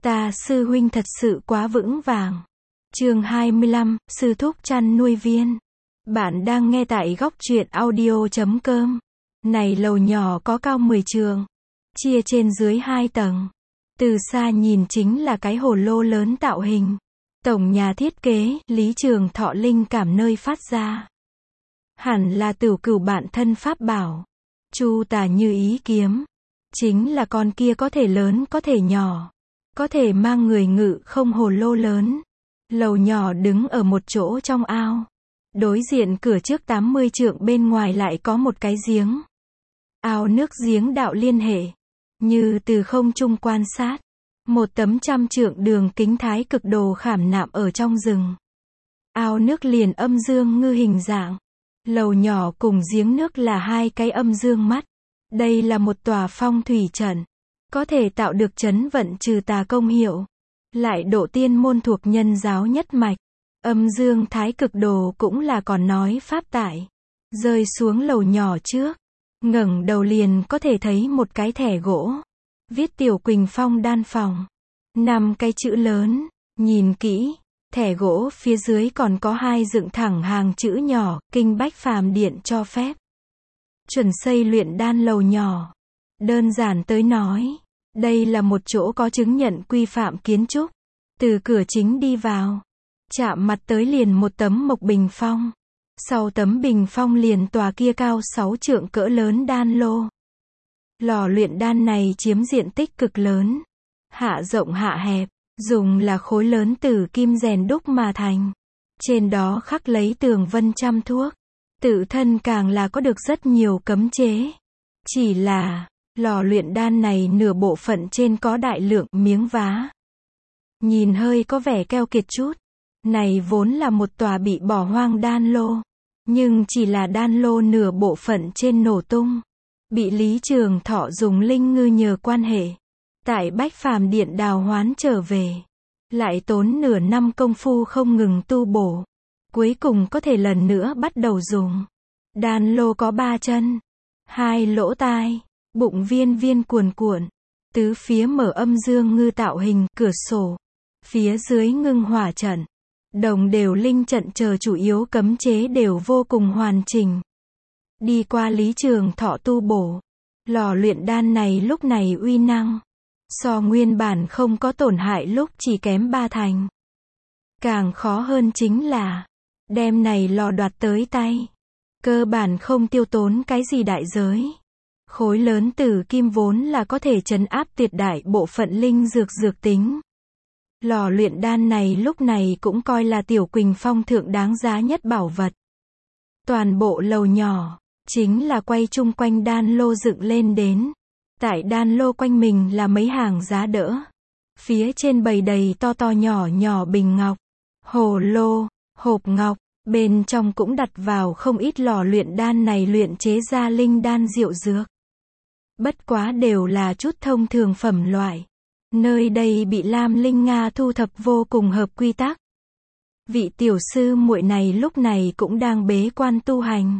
Ta sư huynh thật sự quá vững vàng. Chương 25, sư thúc chăn nuôi viên. Bạn đang nghe tại góc truyện audio.com. Này lầu nhỏ có cao 10 trượng, chia trên dưới 2 tầng. Từ xa nhìn chính là cái hồ lô lớn tạo hình. Tổng nhà thiết kế, Lý Trường Thọ linh cảm nơi phát ra. Hẳn là Tửu Cửu bạn thân pháp bảo. Chu tả như ý kiếm. Chính là con kia có thể lớn có thể nhỏ. Có thể mang người ngự không hồ lô lớn. Lầu nhỏ đứng ở một chỗ trong ao. Đối diện cửa trước 80 trượng bên ngoài lại có một cái giếng. Ao nước giếng đạo liên hệ. Như từ không trung quan sát. Một tấm 100 trượng đường kính thái cực đồ khảm nạm ở trong rừng. Ao nước liền âm dương ngư hình dạng. Lầu nhỏ cùng giếng nước là hai cái âm dương mắt. Đây là một tòa phong thủy trận. Có thể tạo được trấn vận trừ tà công hiệu. Lại độ tiên môn thuộc nhân giáo nhất mạch. Âm dương thái cực đồ cũng là còn nói pháp tại. Rơi xuống lầu nhỏ trước. Ngẩng đầu liền có thể thấy một cái thẻ gỗ. Viết Tiểu Quỳnh Phong đan phòng. 5 cái chữ lớn. Nhìn kỹ. Thẻ gỗ phía dưới còn có 2 dựng thẳng hàng chữ nhỏ. Kinh Bách Phàm Điện cho phép. Chuẩn xây luyện đan lầu nhỏ. Đơn giản tới nói. Đây là một chỗ có chứng nhận quy phạm kiến trúc. Từ cửa chính đi vào. Chạm mặt tới liền một tấm mộc bình phong. Sau tấm bình phong liền tòa kia cao 6 trượng cỡ lớn đan lô. Lò luyện đan này chiếm diện tích cực lớn. Hạ rộng hạ hẹp. Dùng là khối lớn từ kim rèn đúc mà thành. Trên đó khắc lấy tường vân trăm thuốc. Tự thân càng là có được rất nhiều cấm chế. Chỉ là, lò luyện đan này nửa bộ phận trên có đại lượng miếng vá. Nhìn hơi có vẻ keo kiệt chút. Này vốn là một tòa bị bỏ hoang đan lô. Nhưng chỉ là đan lô nửa bộ phận trên nổ tung. Bị Lý Trường Thọ dùng linh ngư nhờ quan hệ. Tại Bách Phàm Điện đào hoán trở về. Lại tốn nửa năm công phu không ngừng tu bổ. Cuối cùng có thể lần nữa bắt đầu dùng. Đan lô có 3 chân. 2 lỗ tai. Bụng viên viên cuồn cuộn. Tứ phía mở âm dương ngư tạo hình cửa sổ. Phía dưới ngưng hỏa trận. Đồng đều linh trận chờ chủ yếu cấm chế đều vô cùng hoàn chỉnh. Đi qua Lý Trường Thọ tu bổ. Lò luyện đan này lúc này uy năng. So nguyên bản không có tổn hại lúc chỉ kém 3 thành. Càng khó hơn chính là. Đem này lò đoạt tới tay. Cơ bản không tiêu tốn cái gì đại giới. Khối lớn tử kim vốn là có thể trấn áp tuyệt đại bộ phận linh dược tính. Lò luyện đan này lúc này cũng coi là Tiểu Quỳnh Phong thượng đáng giá nhất bảo vật. Toàn bộ lầu nhỏ, chính là quay chung quanh đan lô dựng lên đến. Tại đan lô quanh mình là mấy hàng giá đỡ. Phía trên bày đầy to to nhỏ nhỏ bình ngọc, hồ lô, hộp ngọc. Bên trong cũng đặt vào không ít lò luyện đan này luyện chế ra linh đan diệu dược. Bất quá đều là chút thông thường phẩm loại. Nơi đây bị Lam Linh Nga thu thập vô cùng hợp quy tắc. Vị tiểu sư muội này lúc này cũng đang bế quan tu hành.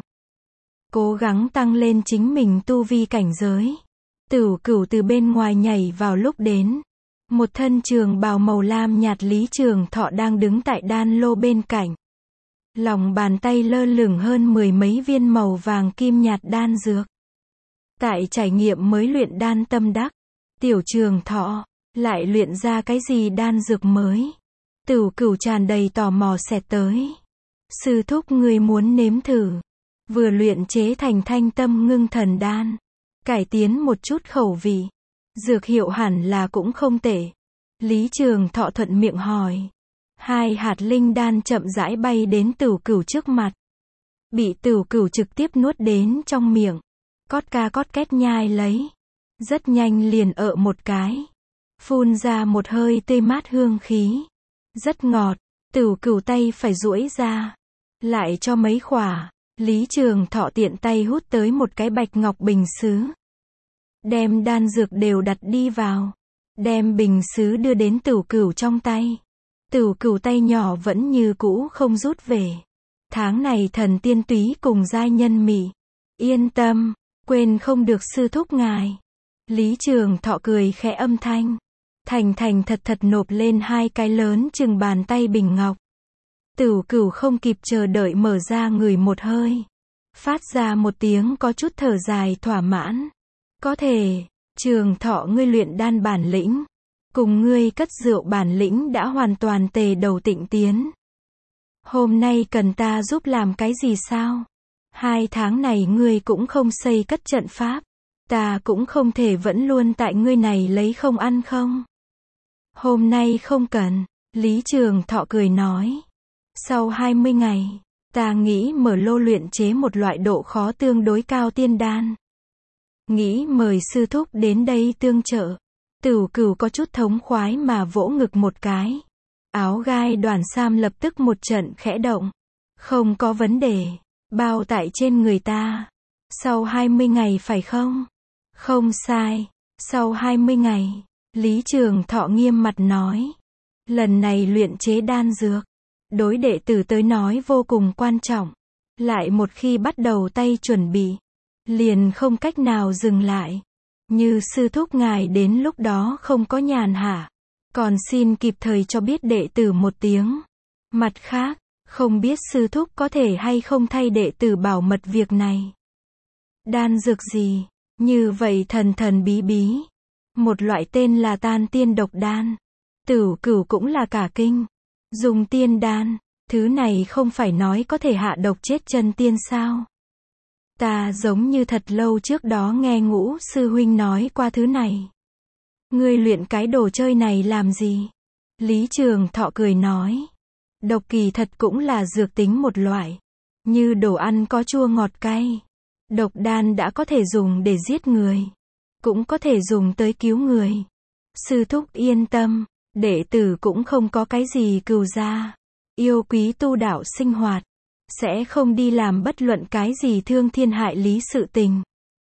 Cố gắng tăng lên chính mình tu vi cảnh giới. Tửu Cửu từ bên ngoài nhảy vào lúc đến. Một thân trường bào màu lam nhạt Lý Trường Thọ đang đứng tại đan lô bên cạnh. Lòng bàn tay lơ lửng hơn 10 mấy viên màu vàng kim nhạt đan dược. Tại trải nghiệm mới luyện đan tâm đắc. Tiểu Trường Thọ lại luyện ra cái gì đan dược mới. Tửu Cửu tràn đầy tò mò xẹt tới. Sư thúc ngươi muốn nếm thử. Vừa luyện chế thành thanh tâm ngưng thần đan. Cải tiến một chút khẩu vị. Dược hiệu hẳn là cũng không tệ. Lý Trường Thọ thuận miệng hỏi. 2 hạt linh đan chậm rãi bay đến Tửu Cửu trước mặt. Bị Tửu Cửu trực tiếp nuốt đến trong miệng. Cót ca cót két nhai lấy. Rất nhanh liền một cái. Phun ra một hơi tươi mát hương khí. Rất ngọt. Tửu Cửu tay phải duỗi ra. Lại cho mấy khỏa. Lý Trường Thọ tiện tay hút tới một cái bạch ngọc bình sứ. Đem đan dược đều đặt đi vào. Đem bình sứ đưa đến Tửu Cửu trong tay. Tửu Cửu tay nhỏ vẫn như cũ không rút về. Tháng này thần tiên túy cùng giai nhân mị. Yên tâm, quên không được sư thúc ngài. Lý Trường Thọ cười khẽ âm thanh. thành thành thật thật nộp lên 2 cái lớn chừng bàn tay bình ngọc. Tửu Cửu không kịp chờ đợi mở ra ngửi một hơi, phát ra một tiếng có chút thở dài thỏa mãn. Có thể, Trường Thọ ngươi luyện đan bản lĩnh, cùng ngươi cất rượu bản lĩnh đã hoàn toàn tề đầu tịnh tiến. Hôm nay cần ta giúp làm cái gì sao? 2 tháng này ngươi cũng không xây cất trận pháp, ta cũng không thể vẫn luôn tại ngươi này lấy không ăn không? Hôm nay không cần, Lý Trường Thọ cười nói. Sau 20 ngày, ta nghĩ mở lô luyện chế một loại độ khó tương đối cao tiên đan. Nghĩ mời sư thúc đến đây tương trợ. Tửu Cửu có chút thống khoái mà vỗ ngực một cái. Áo gai Đoàn Sam lập tức một trận khẽ động. Không có vấn đề, bao tại trên người ta. Sau 20 ngày phải không? Không sai, sau 20 ngày, Lý Trường Thọ nghiêm mặt nói. Lần này luyện chế đan dược, đối đệ tử tới nói vô cùng quan trọng. Lại một khi bắt đầu tay chuẩn bị, liền không cách nào dừng lại. Như sư thúc ngài đến lúc đó không có nhàn hạ, còn xin kịp thời cho biết đệ tử một tiếng. Mặt khác, không biết sư thúc có thể hay không thay đệ tử bảo mật việc này. Đan dược gì? Như vậy thần thần bí bí. Một loại tên là Tan Tiên Độc Đan. Tửu Cửu cũng là cả kinh. Dùng tiên đan, thứ này không phải nói có thể hạ độc chết chân tiên sao? Ta giống như thật lâu trước đó nghe Ngũ sư huynh nói qua thứ này. Ngươi luyện cái đồ chơi này làm gì? Lý Trường Thọ cười nói. Độc kỳ thật cũng là dược tính một loại. Như đồ ăn có chua ngọt cay. Độc đan đã có thể dùng để giết người, cũng có thể dùng tới cứu người. Sư thúc yên tâm, đệ tử cũng không có cái gì cừu gia. Yêu quý tu đạo sinh hoạt, sẽ không đi làm bất luận cái gì thương thiên hại lý sự tình.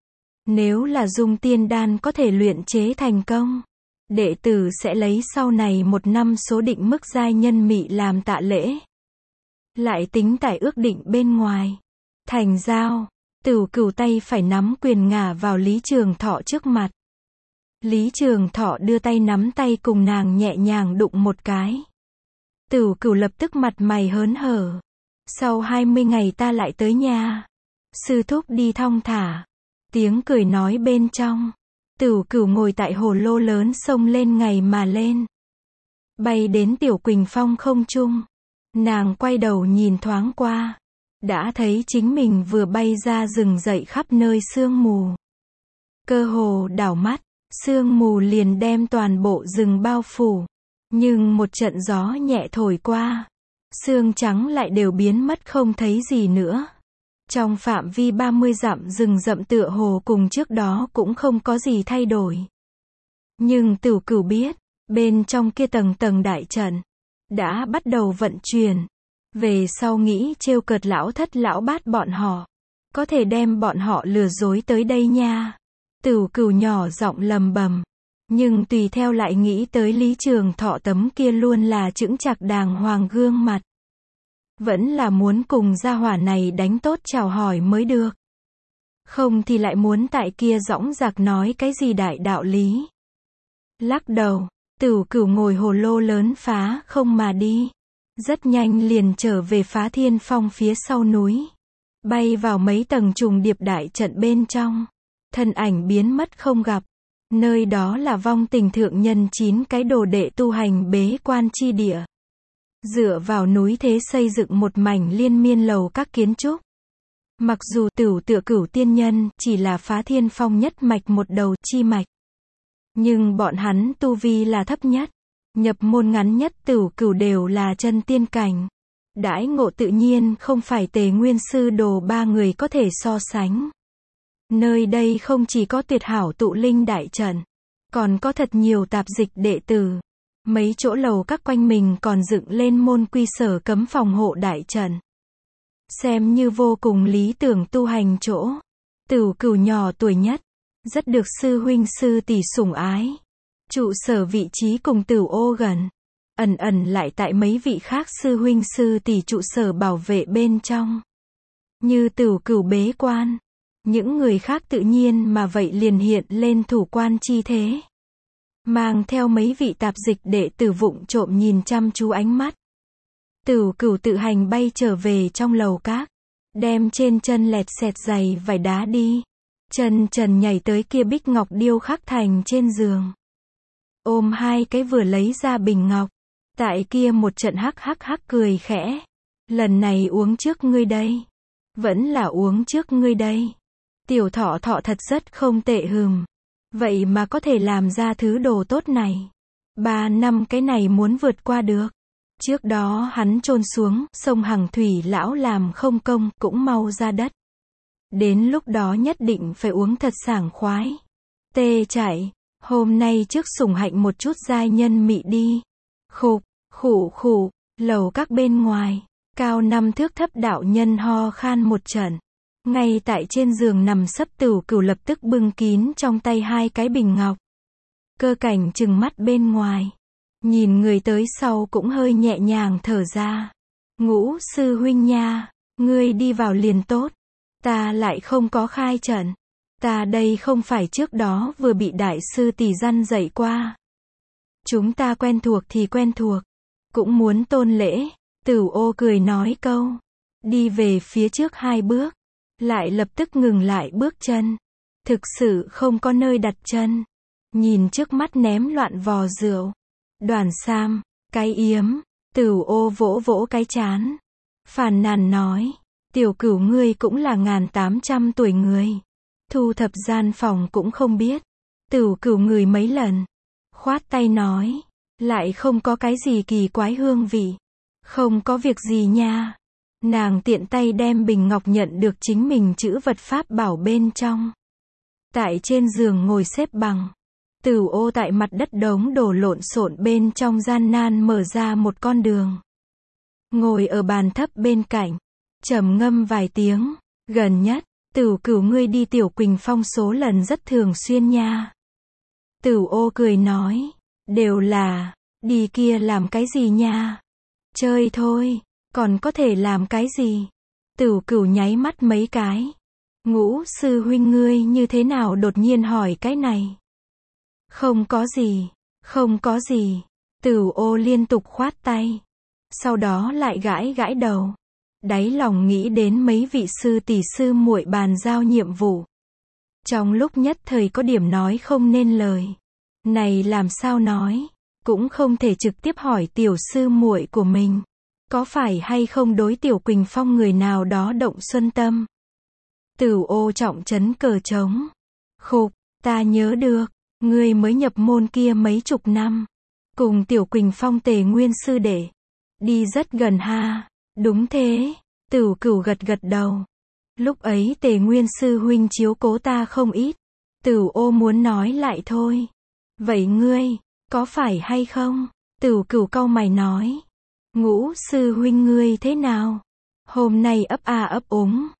Nếu là dùng tiên đan có thể luyện chế thành công, đệ tử sẽ lấy sau này 1 năm số định mức giai nhân mị làm tạ lễ. Lại tính tại ước định bên ngoài. Thành giao. Tửu Cửu tay phải nắm quyền ngả vào Lý Trường Thọ trước mặt. Lý Trường Thọ đưa tay nắm tay cùng nàng nhẹ nhàng đụng một cái. Tửu Cửu lập tức mặt mày hớn hở. Sau 20 ngày ta lại tới nhà. Sư thúc đi thong thả. Tiếng cười nói bên trong. Tửu Cửu ngồi tại hồ lô lớn xông lên ngày mà lên. Bay đến Tiểu Quỳnh Phong không trung. Nàng quay đầu nhìn thoáng qua. Đã thấy chính mình vừa bay ra rừng rậy khắp nơi sương mù. Cơ hồ đảo mắt, sương mù liền đem toàn bộ rừng bao phủ. Nhưng một trận gió nhẹ thổi qua, sương trắng lại đều biến mất không thấy gì nữa. Trong phạm vi 30 dặm rừng rậm tựa hồ cùng trước đó cũng không có gì thay đổi. Nhưng Tửu Cửu biết, bên trong kia tầng tầng đại trận, đã bắt đầu vận chuyển. Về sau nghĩ trêu cợt lão thất lão bát bọn họ, có thể đem bọn họ lừa dối tới đây nha. Tửu Cửu nhỏ giọng lầm bầm, nhưng tùy theo lại nghĩ tới Lý Trường Thọ tấm kia luôn là chững chạc đàng hoàng gương mặt. Vẫn là muốn cùng gia hỏa này đánh tốt chào hỏi mới được. Không thì lại muốn tại kia dõng dạc nói cái gì đại đạo lý. Lắc đầu, Tửu Cửu ngồi hồ lô lớn phá không mà đi. Rất nhanh liền trở về Phá Thiên Phong phía sau núi. Bay vào mấy tầng trùng điệp đại trận bên trong. Thân ảnh biến mất không gặp. Nơi đó là Vong Tình thượng nhân 9 cái đồ đệ tu hành bế quan chi địa. Dựa vào núi thế xây dựng một mảnh liên miên lầu các kiến trúc. Mặc dù Tửu Tựa Cửu tiên nhân chỉ là Phá Thiên Phong nhất mạch một đầu chi mạch, nhưng bọn hắn tu vi là thấp nhất. Nhập môn ngắn nhất Tửu Cửu đều là chân tiên cảnh. Đãi ngộ tự nhiên không phải Tề Nguyên Sư Đồ 3 người có thể so sánh. Nơi đây không chỉ có tuyệt hảo tụ linh đại trận, còn có thật nhiều tạp dịch đệ tử. Mấy chỗ lầu các quanh mình còn dựng lên môn quy sở cấm phòng hộ đại trận. Xem như vô cùng lý tưởng tu hành chỗ. Tửu Cửu nhỏ tuổi nhất, rất được sư huynh sư tỷ sủng ái. Trụ sở vị trí cùng Tửu Ô gần, ẩn ẩn lại tại mấy vị khác sư huynh sư tỷ trụ sở bảo vệ bên trong. Như Tửu Cửu bế quan, những người khác tự nhiên mà vậy liền hiện lên thủ quan chi thế. mang theo mấy vị tạp dịch đệ tử vụng trộm nhìn chăm chú ánh mắt. Tửu Cửu tự hành bay trở về trong lầu các, đem trên chân lẹt xẹt giày vải đá đi, chân trần nhảy tới kia bích ngọc điêu khắc thành trên giường. Ôm hai cái vừa lấy ra bình ngọc, tại kia một trận hắc hắc hắc cười khẽ. Lần này uống trước ngươi đây. Vẫn là uống trước ngươi đây. Tiểu Thọ Thọ thật rất không tệ hừm. Vậy mà có thể làm ra thứ đồ tốt này. 3 năm cái này muốn vượt qua được. Trước đó hắn chôn xuống, sông Hằng Thủy lão làm không công, cũng mau ra đất. Đến lúc đó nhất định phải uống thật sảng khoái. Tê chạy, hôm nay trước sủng hạnh một chút giai nhân mị đi. Khục, khụ khụ, lầu các bên ngoài, cao 5 thước thấp đạo nhân ho khan một trận. Ngay tại trên giường nằm sấp Tửu Cửu lập tức bưng kín trong tay hai cái bình ngọc. Cơ Cảnh trừng mắt bên ngoài. Nhìn người tới sau cũng hơi nhẹ nhàng thở ra. Ngũ sư huynh nha, ngươi đi vào liền tốt. Ta lại không có khai trận. Ta đây không phải trước đó vừa bị đại sư tỷ răn dạy qua. Chúng ta quen thuộc thì quen thuộc. Cũng muốn tôn lễ. Tửu Ô cười nói câu. Đi về phía trước 2 bước. Lại lập tức ngừng lại bước chân. Thực sự không có nơi đặt chân. Nhìn trước mắt ném loạn vò rượu. Đoàn sam, cái yếm. Tửu Ô vỗ vỗ cái chán. Phàn nàn nói. Tiểu Cửu ngươi cũng là 1800 tuổi người. Thu thập gian phòng cũng không biết. Tửu Cửu ngửi mấy lần. Khoát tay nói. Lại không có cái gì kỳ quái hương vị. Không có việc gì nha. Nàng tiện tay đem bình ngọc nhận được chính mình chữ vật pháp bảo bên trong. Tại trên giường ngồi xếp bằng. Tửu Ô tại mặt đất đống đổ lộn xộn bên trong gian nan mở ra một con đường. Ngồi ở bàn thấp bên cạnh. Trầm ngâm vài tiếng. Gần nhất, Tửu Cửu ngươi đi Tiểu Quỳnh Phong số lần rất thường xuyên nha. Tửu Ô cười nói. Đều là, đi kia làm cái gì nha? Chơi thôi, còn có thể làm cái gì? Tửu Cửu nháy mắt mấy cái. Ngũ sư huynh ngươi như thế nào đột nhiên hỏi cái này? Không có gì, không có gì. Tửu Ô liên tục khoát tay. Sau đó lại gãi gãi đầu. Đáy lòng nghĩ đến mấy vị sư tỷ sư muội bàn giao nhiệm vụ. Trong lúc nhất thời có điểm nói không nên lời. Này làm sao nói, cũng không thể trực tiếp hỏi tiểu sư muội của mình. Có phải hay không đối Tiểu Quỳnh Phong người nào đó động xuân tâm. Tửu Ô trọng trấn cờ trống. Khục, ta nhớ được, ngươi mới nhập môn kia mấy chục năm. Cùng Tiểu Quỳnh Phong Tề Nguyên sư đệ. Đi rất gần ha. Đúng thế. Tửu Cửu gật gật đầu. Lúc ấy Tề Nguyên sư huynh chiếu cố ta không ít. Tửu Ô muốn nói lại thôi. Vậy ngươi, có phải hay không? Tửu Cửu cau mày nói. Ngũ sư huynh ngươi thế nào? Hôm nay ấp a ấp úng.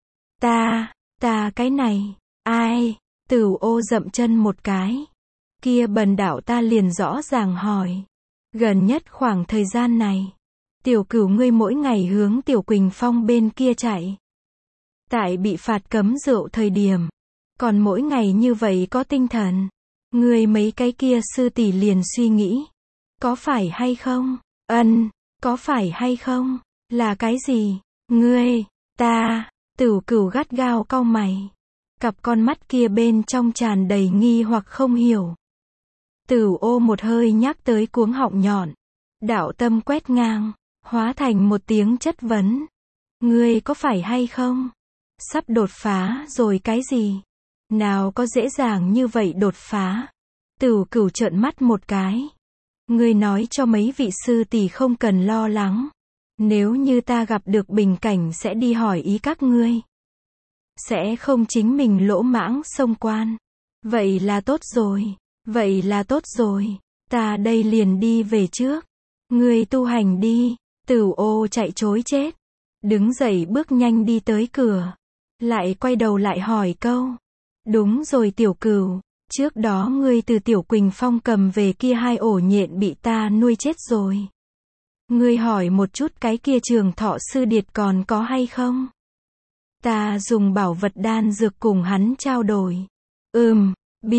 Ta cái này, ai? Tửu Ô dậm chân một cái. Kia bần đạo ta liền rõ ràng hỏi. Gần nhất khoảng thời gian này, Tiểu Cửu ngươi mỗi ngày hướng Tiểu Quỳnh Phong bên kia chạy. Tại bị phạt cấm rượu thời điểm, còn mỗi ngày như vậy có tinh thần. Ngươi mấy cái kia sư tỷ liền suy nghĩ. Có phải hay không? Có phải hay không? Là cái gì? Ngươi, ta, Tửu Cửu gắt gao cau mày. Cặp con mắt kia bên trong tràn đầy nghi hoặc không hiểu. Tửu Ô một hơi nhắc tới cuống họng nhọn. Đạo tâm quét ngang, hóa thành một tiếng chất vấn. Ngươi có phải hay không? Sắp đột phá rồi cái gì? Nào có dễ dàng như vậy đột phá? Tửu Cửu trợn mắt một cái. Ngươi nói cho mấy vị sư tỷ không cần lo lắng. Nếu như ta gặp được bình cảnh sẽ đi hỏi ý các ngươi. Sẽ không chính mình lỗ mãng xông quan. Vậy là tốt rồi. Vậy là tốt rồi. Ta đây liền đi về trước. Ngươi tu hành đi. Tửu Ô chạy trối chết. Đứng dậy bước nhanh đi tới cửa. Lại quay đầu lại hỏi câu. Đúng rồi Tiểu Cửu. Trước đó ngươi từ Tiểu Quỳnh Phong cầm về kia 2 ổ nhện bị ta nuôi chết rồi. Ngươi hỏi một chút cái kia Trường Thọ sư điệt còn có hay không? Ta dùng bảo vật đan dược cùng hắn trao đổi. Biết,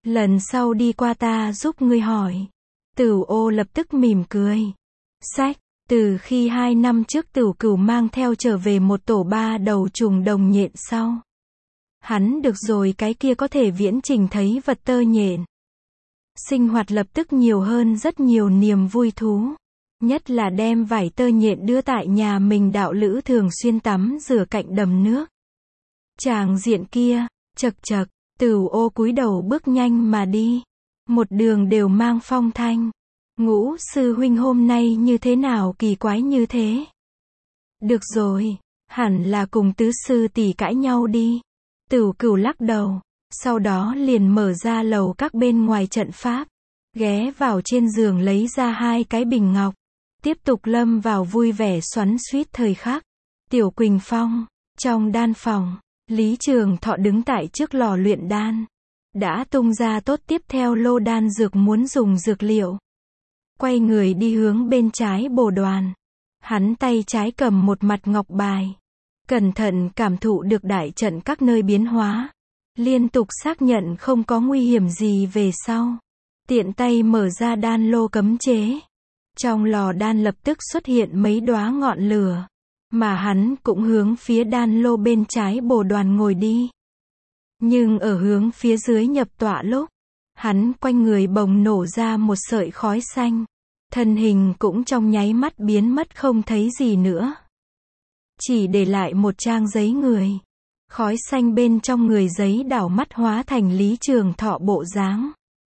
Lần sau đi qua ta giúp ngươi hỏi. Tửu Ô lập tức mỉm cười. Sách, từ khi 2 năm trước Tửu Cửu mang theo trở về một tổ 3 đầu trùng đồng nhện sau. Hắn được rồi cái kia có thể viễn trình thấy vật tơ nhện. Sinh hoạt lập tức nhiều hơn rất nhiều niềm vui thú. Nhất là đem vải tơ nhện đưa tại nhà mình đạo lữ thường xuyên tắm rửa cạnh đầm nước. Tràng diện kia, chật chật, Tửu Ô cúi đầu bước nhanh mà đi. Một đường đều mang phong thanh. Ngũ sư huynh hôm nay như thế nào kỳ quái như thế? Được rồi, hẳn là cùng tứ sư tỷ cãi nhau đi. Tửu Cửu lắc đầu, sau đó liền mở ra lầu các bên ngoài trận pháp, ghé vào trên giường lấy ra 2 cái bình ngọc, tiếp tục lâm vào vui vẻ xoắn xuýt thời khắc. Tiểu Quỳnh Phong, trong đan phòng, Lý Trường Thọ đứng tại trước lò luyện đan, đã tung ra tốt tiếp theo lô đan dược muốn dùng dược liệu. Quay người đi hướng bên trái bồ đoàn. Hắn tay trái cầm một mặt ngọc bài. Cẩn thận cảm thụ được đại trận các nơi biến hóa. Liên tục xác nhận không có nguy hiểm gì về sau. Tiện tay mở ra đan lô cấm chế. Trong lò đan lập tức xuất hiện mấy đóa ngọn lửa. Mà hắn cũng hướng phía đan lô bên trái bồ đoàn ngồi đi. Nhưng ở hướng phía dưới nhập tọa lúc, hắn quanh người bồng nổ ra một sợi khói xanh. Thân hình cũng trong nháy mắt biến mất không thấy gì nữa. Chỉ để lại một trang giấy người. Khói xanh bên trong người giấy đảo mắt hóa thành Lý Trường Thọ bộ dáng.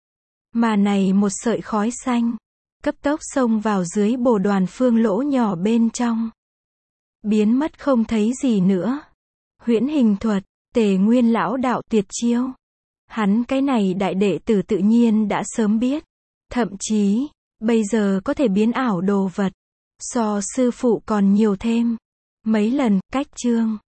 Mà này một sợi khói xanh, cấp tốc xông vào dưới bồ đoàn phương lỗ nhỏ bên trong. Biến mất không thấy gì nữa. Huyễn hình thuật, Tề Nguyên lão đạo tuyệt chiêu. Hắn cái này đại đệ tử tự nhiên đã sớm biết. Thậm chí, bây giờ có thể biến ảo đồ vật. So sư phụ còn nhiều thêm. Mấy lần, cách chương.